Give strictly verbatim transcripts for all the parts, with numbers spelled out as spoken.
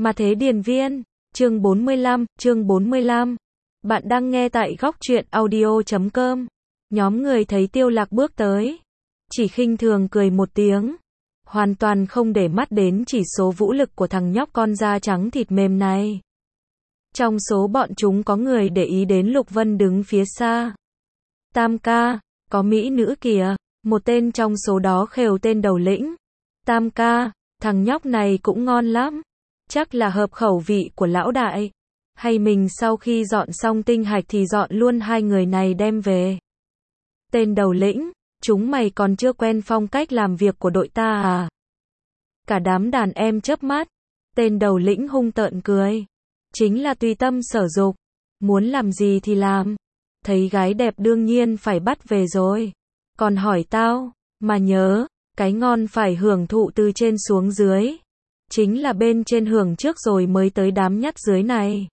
Mà thế điền viên, chương bốn mươi lăm, chương bốn mươi lăm. Bạn đang nghe tại góc truyện audio chấm com. Nhóm người thấy Tiêu Lạc bước tới, chỉ khinh thường cười một tiếng, hoàn toàn không để mắt đến chỉ số vũ lực của thằng nhóc con da trắng thịt mềm này. Trong số bọn chúng có người để ý đến Lục Vân đứng phía xa. Tam ca, có mỹ nữ kìa, một tên trong số đó khều tên đầu lĩnh. Tam ca, thằng nhóc này cũng ngon lắm, chắc là hợp khẩu vị của lão đại. Hay mình sau khi dọn xong tinh hạch thì dọn luôn hai người này đem về. Tên đầu lĩnh, chúng mày còn chưa quen phong cách làm việc của đội ta à? Cả đám đàn em chớp mắt. Tên đầu lĩnh hung tợn cười. Chính là tùy tâm sở dục, muốn làm gì thì làm. Thấy gái đẹp đương nhiên phải bắt về rồi. Còn hỏi tao, mà nhớ, cái ngon phải hưởng thụ từ trên xuống dưới. Chính là bên trên hưởng trước rồi mới tới đám nhắt dưới này.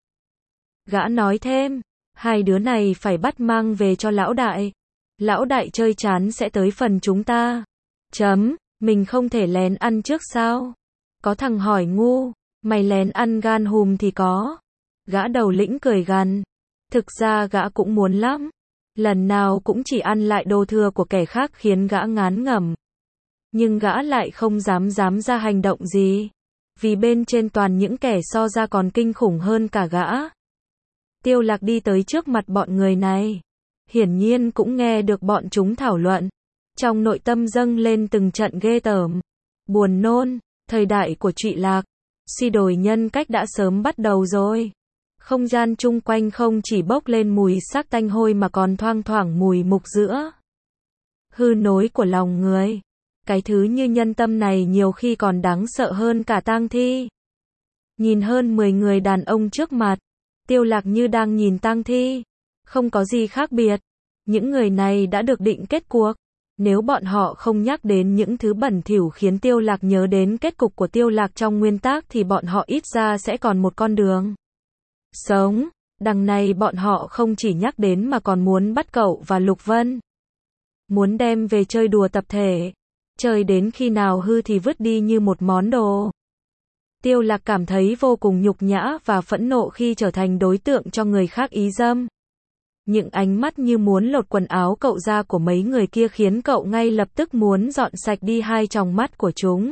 Gã nói thêm, hai đứa này phải bắt mang về cho lão đại. Lão đại chơi chán sẽ tới phần chúng ta. Chấm, mình không thể lén ăn trước sao? Có thằng hỏi ngu, mày lén ăn gan hùm thì có. Gã đầu lĩnh cười gằn. Thực ra gã cũng muốn lắm. Lần nào cũng chỉ ăn lại đồ thừa của kẻ khác khiến gã ngán ngẩm. Nhưng gã lại không dám dám ra hành động gì. Vì bên trên toàn những kẻ so ra còn kinh khủng hơn cả gã. Tiêu Lạc đi tới trước mặt bọn người này. Hiển nhiên cũng nghe được bọn chúng thảo luận. Trong nội tâm dâng lên từng trận ghê tởm. Buồn nôn, thời đại của Trụy Lạc. Suy đổi nhân cách đã sớm bắt đầu rồi. Không gian chung quanh không chỉ bốc lên mùi xác tanh hôi mà còn thoang thoảng mùi mục giữa. Hư nối của lòng người. Cái thứ như nhân tâm này nhiều khi còn đáng sợ hơn cả tang thi. Nhìn hơn mười người đàn ông trước mặt, Tiêu Lạc như đang nhìn tang thi. Không có gì khác biệt. Những người này đã được định kết cuộc. Nếu bọn họ không nhắc đến những thứ bẩn thỉu khiến Tiêu Lạc nhớ đến kết cục của Tiêu Lạc trong nguyên tác thì bọn họ ít ra sẽ còn một con đường sống. Đằng này bọn họ không chỉ nhắc đến mà còn muốn bắt cậu và Lục Vân. Muốn đem về chơi đùa tập thể. Chơi đến khi nào hư thì vứt đi như một món đồ. Tiêu Lạc cảm thấy vô cùng nhục nhã và phẫn nộ khi trở thành đối tượng cho người khác ý dâm. Những ánh mắt như muốn lột quần áo cậu ra của mấy người kia khiến cậu ngay lập tức muốn dọn sạch đi hai tròng mắt của chúng.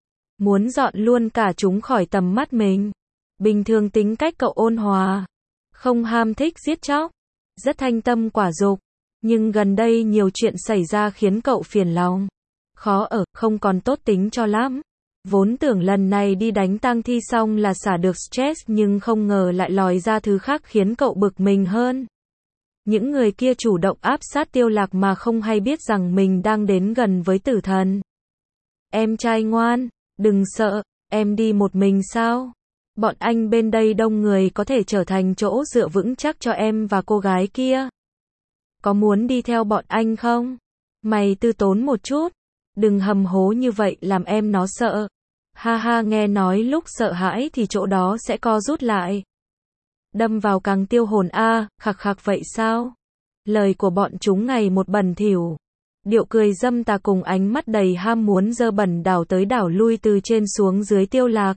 Muốn dọn luôn cả chúng khỏi tầm mắt mình. Bình thường tính cách cậu ôn hòa, không ham thích giết chóc, rất thanh tâm quả dục. Nhưng gần đây nhiều chuyện xảy ra khiến cậu phiền lòng. Khó ở, không còn tốt tính cho lắm. Vốn tưởng lần này đi đánh tang thi xong là xả được stress nhưng không ngờ lại lòi ra thứ khác khiến cậu bực mình hơn. Những người kia chủ động áp sát Tiêu Lạc mà không hay biết rằng mình đang đến gần với tử thần. Em trai ngoan, đừng sợ, em đi một mình sao? Bọn anh bên đây đông người có thể trở thành chỗ dựa vững chắc cho em và cô gái kia. Có muốn đi theo bọn anh không? Mày tư tốn một chút, đừng hầm hố như vậy làm em nó sợ. Ha ha, nghe nói lúc sợ hãi thì chỗ đó sẽ co rút lại. Đâm vào càng tiêu hồn a, à, khặc khặc vậy sao? Lời của bọn chúng ngày một bẩn thỉu. Điệu cười dâm tà cùng ánh mắt đầy ham muốn dơ bẩn đảo tới đảo lui từ trên xuống dưới Tiêu Lạc.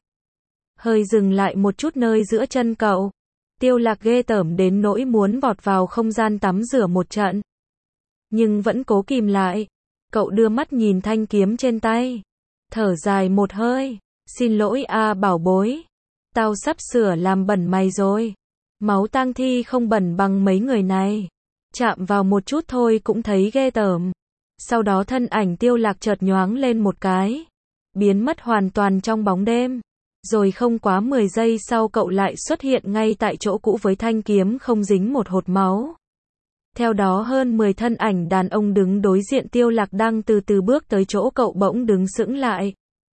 Hơi dừng lại một chút nơi giữa chân cậu. Tiêu Lạc ghê tởm đến nỗi muốn vọt vào không gian tắm rửa một trận. Nhưng vẫn cố kìm lại. Cậu đưa mắt nhìn thanh kiếm trên tay. Thở dài một hơi. Xin lỗi a à, bảo bối. Tao sắp sửa làm bẩn mày rồi. Máu tang thi không bẩn bằng mấy người này. Chạm vào một chút thôi cũng thấy ghê tởm. Sau đó thân ảnh Tiêu Lạc chợt nhoáng lên một cái. Biến mất hoàn toàn trong bóng đêm. Rồi không quá mười giây sau cậu lại xuất hiện ngay tại chỗ cũ với thanh kiếm không dính một hột máu. Theo đó hơn mười thân ảnh đàn ông đứng đối diện Tiêu Lạc đang từ từ bước tới chỗ cậu bỗng đứng sững lại.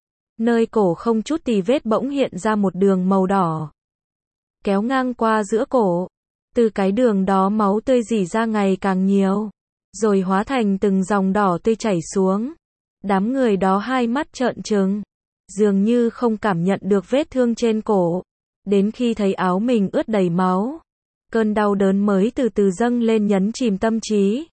Nơi cổ không chút tì vết bỗng hiện ra một đường màu đỏ. Kéo ngang qua giữa cổ. Từ cái đường đó máu tươi rỉ ra ngày càng nhiều. Rồi hóa thành từng dòng đỏ tươi chảy xuống. Đám người đó hai mắt trợn trừng. Dường như không cảm nhận được vết thương trên cổ. Đến khi thấy áo mình ướt đầy máu. Cơn đau đớn mới từ từ dâng lên nhấn chìm tâm trí.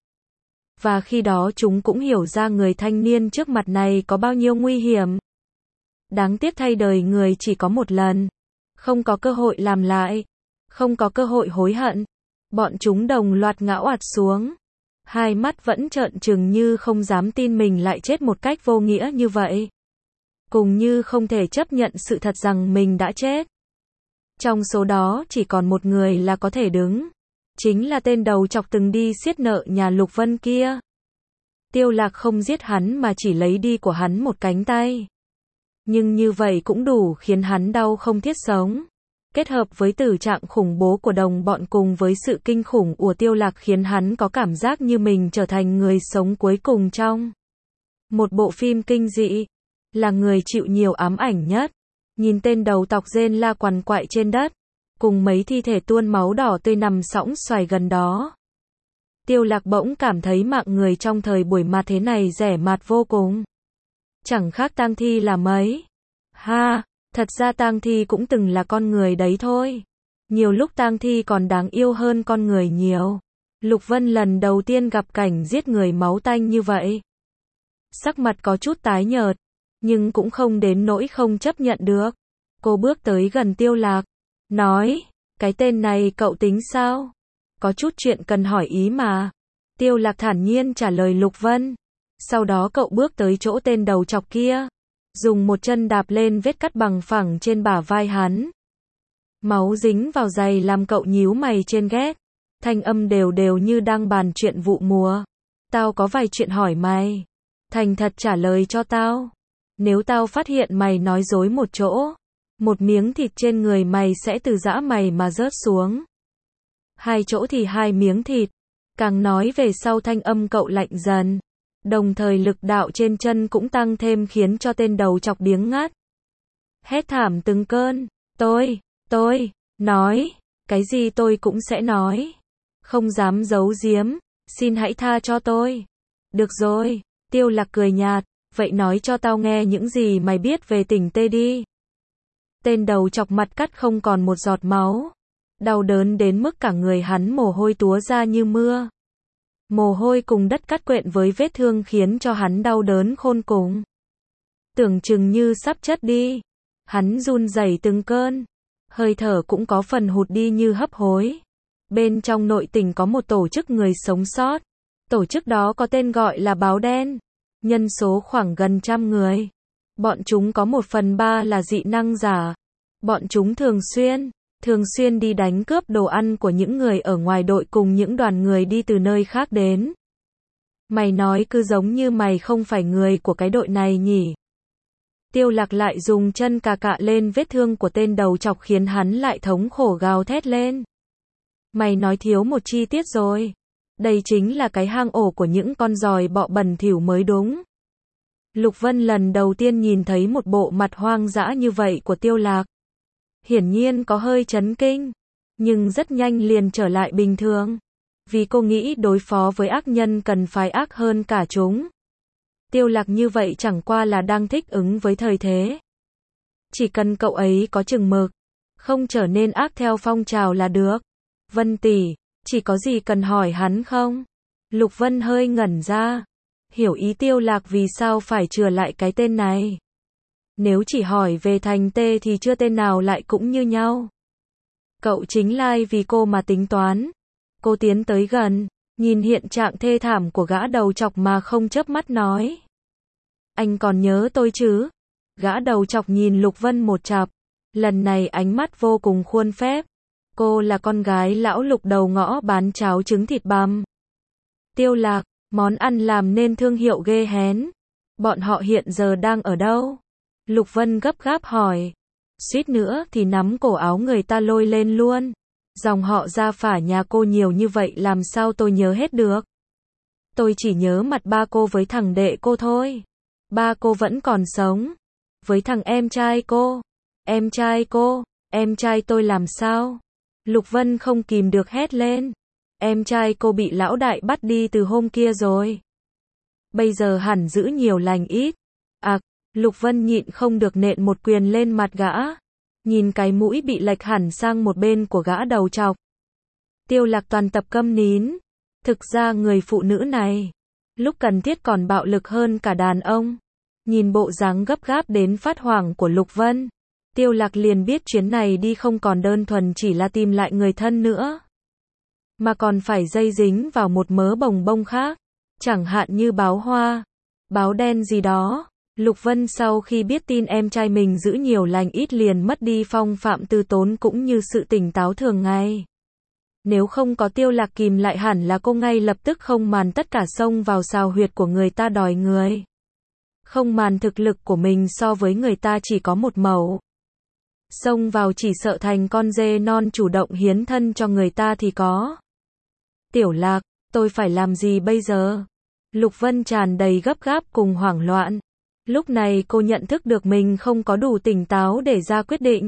Và khi đó chúng cũng hiểu ra người thanh niên trước mặt này có bao nhiêu nguy hiểm. Đáng tiếc thay đời người chỉ có một lần. Không có cơ hội làm lại. Không có cơ hội hối hận. Bọn chúng đồng loạt ngã oạt xuống. Hai mắt vẫn trợn trừng như không dám tin mình lại chết một cách vô nghĩa như vậy. Cùng như không thể chấp nhận sự thật rằng mình đã chết. Trong số đó chỉ còn một người là có thể đứng. Chính là tên đầu chọc từng đi xiết nợ nhà Lục Vân kia. Tiêu Lạc không giết hắn mà chỉ lấy đi của hắn một cánh tay. Nhưng như vậy cũng đủ khiến hắn đau không thiết sống. Kết hợp với tử trạng khủng bố của đồng bọn cùng với sự kinh khủng của Tiêu Lạc khiến hắn có cảm giác như mình trở thành người sống cuối cùng trong một bộ phim kinh dị. Là người chịu nhiều ám ảnh nhất. Nhìn tên đầu tọc rên la quằn quại trên đất. Cùng mấy thi thể tuôn máu đỏ tươi nằm sõng xoài gần đó. Tiêu Lạc bỗng cảm thấy mạng người trong thời buổi mà thế này rẻ mạt vô cùng. Chẳng khác tang thi là mấy. Ha, thật ra tang thi cũng từng là con người đấy thôi. Nhiều lúc tang thi còn đáng yêu hơn con người nhiều. Lục Vân lần đầu tiên gặp cảnh giết người máu tanh như vậy. Sắc mặt có chút tái nhợt, nhưng cũng không đến nỗi không chấp nhận được. Cô bước tới gần Tiêu Lạc, nói, cái tên này cậu tính sao? Có chút chuyện cần hỏi ý mà. Tiêu Lạc thản nhiên trả lời Lục Vân. Sau đó cậu bước tới chỗ tên đầu chọc kia. Dùng một chân đạp lên vết cắt bằng phẳng trên bả vai hắn. Máu dính vào giày làm cậu nhíu mày trên ghét. Thanh âm đều đều như đang bàn chuyện vụ mùa. Tao có vài chuyện hỏi mày. Thành thật trả lời cho tao. Nếu tao phát hiện mày nói dối một chỗ, một miếng thịt trên người mày sẽ từ dã mày mà rớt xuống. Hai chỗ thì hai miếng thịt. Càng nói về sau thanh âm cậu lạnh dần. Đồng thời lực đạo trên chân cũng tăng thêm khiến cho tên đầu chọc biếng ngắt. Hét thảm từng cơn. Tôi, tôi, nói, cái gì tôi cũng sẽ nói. Không dám giấu giếm, xin hãy tha cho tôi. Được rồi, Tiêu Lạc cười nhạt, vậy nói cho tao nghe những gì mày biết về tỉnh Tê đi. Tên đầu chọc mặt cắt không còn một giọt máu. Đau đớn đến mức cả người hắn mồ hôi túa ra như mưa. Mồ hôi cùng đất cắt quện với vết thương khiến cho hắn đau đớn khôn cùng. Tưởng chừng như sắp chết đi. Hắn run rẩy từng cơn. Hơi thở cũng có phần hụt đi như hấp hối. Bên trong nội tỉnh có một tổ chức người sống sót. Tổ chức đó có tên gọi là Báo Đen. Nhân số khoảng gần trăm người. Bọn chúng có một phần ba là dị năng giả. Bọn chúng thường xuyên, thường xuyên đi đánh cướp đồ ăn của những người ở ngoài đội cùng những đoàn người đi từ nơi khác đến. Mày nói cứ giống như mày không phải người của cái đội này nhỉ. Tiêu Lạc lại dùng chân cà cạ lên vết thương của tên đầu chọc khiến hắn lại thống khổ gào thét lên. Mày nói thiếu một chi tiết rồi. Đây chính là cái hang ổ của những con giòi bọ bẩn thỉu mới đúng. Lục Vân lần đầu tiên nhìn thấy một bộ mặt hoang dã như vậy của Tiêu Lạc. Hiển nhiên có hơi chấn kinh, nhưng rất nhanh liền trở lại bình thường. Vì cô nghĩ đối phó với ác nhân cần phải ác hơn cả chúng. Tiêu Lạc như vậy chẳng qua là đang thích ứng với thời thế. Chỉ cần cậu ấy có chừng mực, không trở nên ác theo phong trào là được. Vân tỷ, chỉ có gì cần hỏi hắn không? Lục Vân hơi ngẩn ra. Hiểu ý Tiêu Lạc vì sao phải chừa lại cái tên này. Nếu chỉ hỏi về thành tê thì chưa tên nào lại cũng như nhau. Cậu chính lai vì cô mà tính toán. Cô tiến tới gần, nhìn hiện trạng thê thảm của gã đầu chọc mà không chớp mắt nói. Anh còn nhớ tôi chứ? Gã đầu chọc nhìn Lục Vân một chặp. Lần này ánh mắt vô cùng khuôn phép. Cô là con gái lão Lục đầu ngõ bán cháo trứng thịt băm. Tiêu Lạc, món ăn làm nên thương hiệu ghê hén. Bọn họ hiện giờ đang ở đâu? Lục Vân gấp gáp hỏi. Suýt nữa thì nắm cổ áo người ta lôi lên luôn. Dòng họ Gia Phả nhà cô nhiều như vậy làm sao tôi nhớ hết được. Tôi chỉ nhớ mặt ba cô với thằng đệ cô thôi. Ba cô vẫn còn sống. Với thằng em trai cô. Em trai cô, em trai tôi làm sao? Lục Vân không kìm được hét lên. Em trai cô bị lão đại bắt đi từ hôm kia rồi. Bây giờ hẳn giữ nhiều lành ít. À, Lục Vân nhịn không được nện một quyền lên mặt gã. Nhìn cái mũi bị lệch hẳn sang một bên của gã đầu chọc. Tiêu Lạc toàn tập câm nín. Thực ra người phụ nữ này, lúc cần thiết còn bạo lực hơn cả đàn ông. Nhìn bộ dáng gấp gáp đến phát hoảng của Lục Vân, Tiêu Lạc liền biết chuyến này đi không còn đơn thuần chỉ là tìm lại người thân nữa, mà còn phải dây dính vào một mớ bồng bông khác, chẳng hạn như báo hoa, báo đen gì đó. Lục Vân sau khi biết tin em trai mình giữ nhiều lành ít liền mất đi phong phạm từ tốn cũng như sự tỉnh táo thường ngày. Nếu không có Tiêu Lạc kìm lại hẳn là cô ngay lập tức không màn tất cả xông vào xào huyệt của người ta đòi người. Không màn thực lực của mình so với người ta chỉ có một mẩu. Xông vào chỉ sợ thành con dê non chủ động hiến thân cho người ta thì có. Tiểu Lạc, tôi phải làm gì bây giờ? Lục Vân tràn đầy gấp gáp cùng hoảng loạn. Lúc này cô nhận thức được mình không có đủ tỉnh táo để ra quyết định,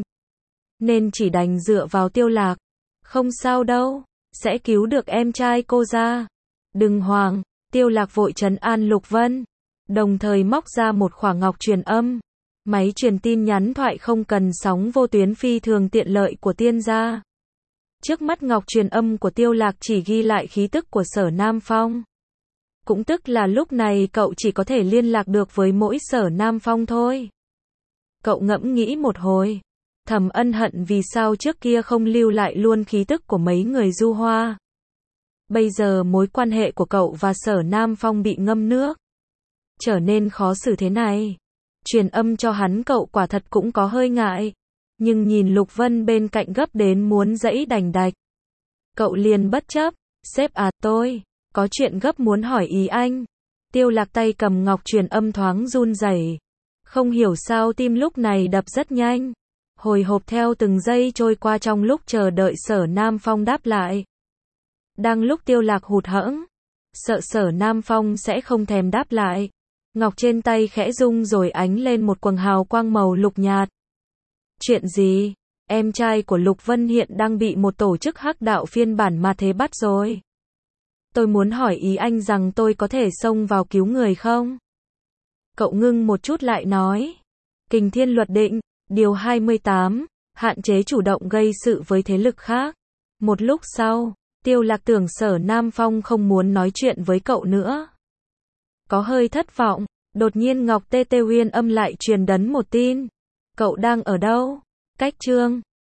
nên chỉ đành dựa vào Tiêu Lạc. Không sao đâu, sẽ cứu được em trai cô ra. Đừng hoảng, Tiêu Lạc vội trấn an Lục Vân, đồng thời móc ra một khoả ngọc truyền âm. Máy truyền tin nhắn thoại không cần sóng vô tuyến phi thường tiện lợi của Tiên gia. Trước mắt ngọc truyền âm của Tiêu Lạc chỉ ghi lại khí tức của Sở Nam Phong. Cũng tức là lúc này cậu chỉ có thể liên lạc được với mỗi Sở Nam Phong thôi. Cậu ngẫm nghĩ một hồi, thầm ân hận vì sao trước kia không lưu lại luôn khí tức của mấy người du hoa. Bây giờ mối quan hệ của cậu và Sở Nam Phong bị ngâm nước, trở nên khó xử thế này. Truyền âm cho hắn cậu quả thật cũng có hơi ngại, nhưng nhìn Lục Vân bên cạnh gấp đến muốn giãy đành đạch, cậu liền bất chấp. Sếp à, tôi có chuyện gấp muốn hỏi ý anh. Tiêu Lạc tay cầm ngọc truyền âm thoáng run rẩy, không hiểu sao tim lúc này đập rất nhanh, hồi hộp theo từng giây trôi qua trong lúc chờ đợi Sở Nam Phong đáp lại. Đang lúc Tiêu Lạc hụt hẫng, sợ Sở Nam Phong sẽ không thèm đáp lại, ngọc trên tay khẽ rung rồi ánh lên một quầng hào quang màu lục nhạt. Chuyện gì? Em trai của Lục Vân hiện đang bị một tổ chức hắc đạo phiên bản ma thế bắt rồi. Tôi muốn hỏi ý anh rằng tôi có thể xông vào cứu người không? Cậu ngưng một chút lại nói. Kình Thiên luật định, điều hai mươi tám, hạn chế chủ động gây sự với thế lực khác. Một lúc sau, Tiêu Lạc tưởng Sở Nam Phong không muốn nói chuyện với cậu nữa. Có hơi thất vọng, đột nhiên Ngọc Tê Tê Uyên âm lại truyền đấn một tin. Cậu đang ở đâu? Cách chương